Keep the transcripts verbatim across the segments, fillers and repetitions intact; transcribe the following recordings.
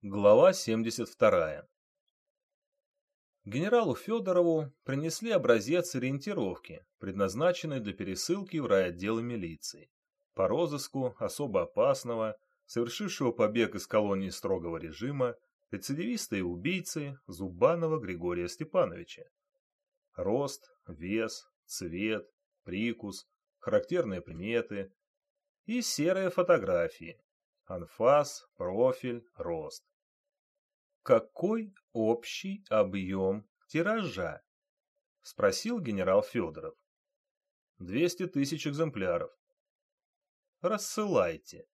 Глава семьдесят вторая. Генералу Федорову принесли образец ориентировки, предназначенный для пересылки в райотделы милиции, по розыску особо опасного, совершившего побег из колонии строгого режима, рецидивиста и убийцы Зубанова Григория Степановича. Рост, вес, цвет, прикус, характерные приметы и серые фотографии. Анфас, профиль, рост. «Какой общий объем тиража?» — спросил генерал Федоров. «Двести тысяч экземпляров». «Рассылайте.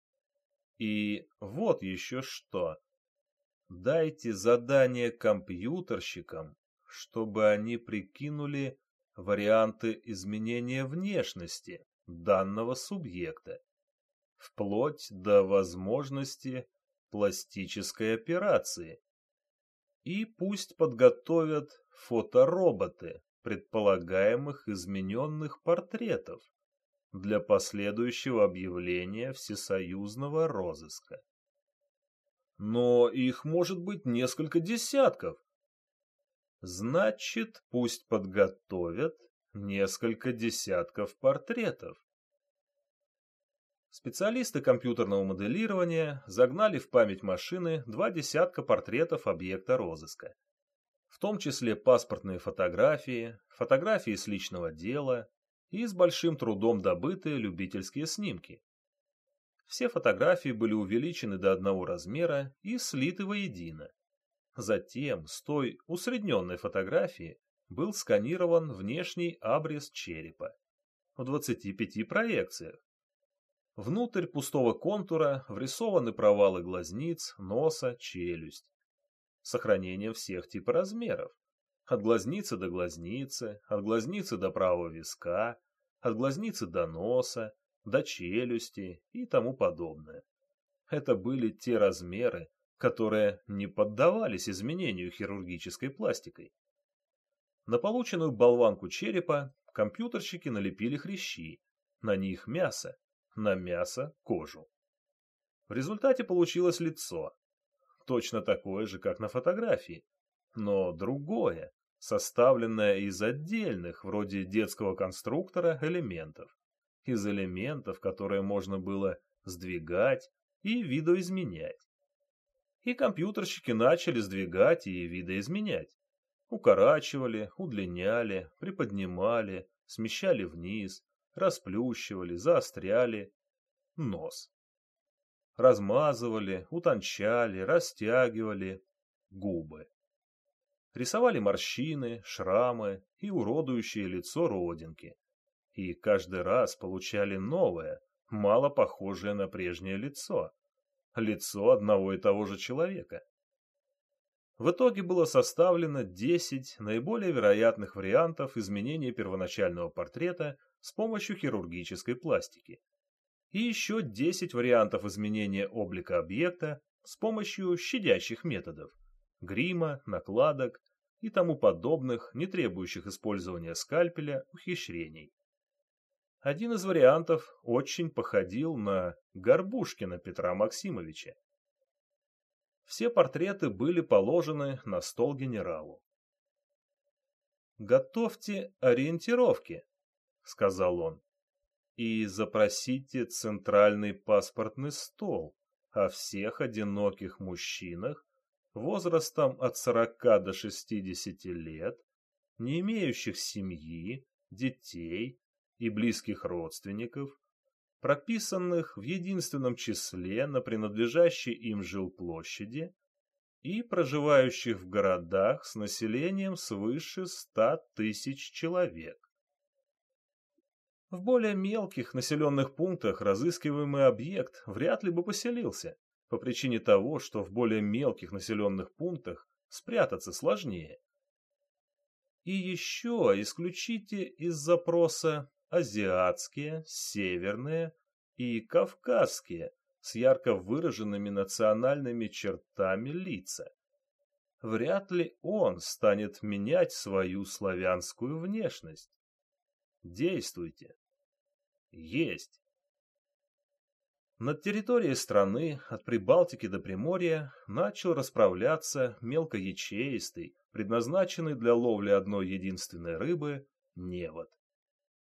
И вот еще что. Дайте задание компьютерщикам, чтобы они прикинули варианты изменения внешности данного субъекта, вплоть до возможности пластической операции. И пусть подготовят фотороботы предполагаемых измененных портретов для последующего объявления всесоюзного розыска. Но их может быть несколько десятков. Значит, пусть подготовят несколько десятков портретов. Специалисты компьютерного моделирования загнали в память машины два десятка портретов объекта розыска, в том числе паспортные фотографии, фотографии с личного дела и с большим трудом добытые любительские снимки. Все фотографии были увеличены до одного размера и слиты воедино. Затем с той усредненной фотографии был сканирован внешний абрис черепа в двадцати пяти проекциях. Внутрь пустого контура врисованы провалы глазниц, носа, челюсть. Сохранение всех типа размеров. От глазницы до глазницы, от глазницы до правого виска, от глазницы до носа, до челюсти и тому подобное. Это были те размеры, которые не поддавались изменению хирургической пластикой. На полученную болванку черепа компьютерщики налепили хрящи, на них мясо, на мясо кожу. В результате получилось лицо, точно такое же, как на фотографии, но другое, составленное из отдельных, вроде детского конструктора, элементов, из элементов, которые можно было сдвигать и видоизменять. И компьютерщики начали сдвигать и видоизменять. Укорачивали, удлиняли, приподнимали, смещали вниз, расплющивали, заостряли нос. Размазывали, утончали, растягивали губы. Рисовали морщины, шрамы и уродующие лицо родинки. И каждый раз получали новое, мало похожее на прежнее лицо. Лицо одного и того же человека. В итоге было составлено десять наиболее вероятных вариантов изменения первоначального портрета с помощью хирургической пластики. И еще десять вариантов изменения облика объекта с помощью щадящих методов, грима, накладок и тому подобных, не требующих использования скальпеля, ухищрений. Один из вариантов очень походил на Горбушкина Петра Максимовича. Все портреты были положены на стол генералу. «Готовьте ориентировки», — сказал он, — «и запросите центральный паспортный стол о всех одиноких мужчинах возрастом от сорока до шестидесяти лет, не имеющих семьи, детей и близких родственников, прописанных в единственном числе на принадлежащей им жилплощади и проживающих в городах с населением свыше ста тысяч человек. В более мелких населенных пунктах разыскиваемый объект вряд ли бы поселился, по причине того, что в более мелких населенных пунктах спрятаться сложнее. И еще исключите из запроса азиатские, северные и кавказские с ярко выраженными национальными чертами лица. Вряд ли он станет менять свою славянскую внешность. Действуйте. Есть. Над территорией страны, от Прибалтики до Приморья, начал расправляться мелкоячеистый, предназначенный для ловли одной единственной рыбы, невод.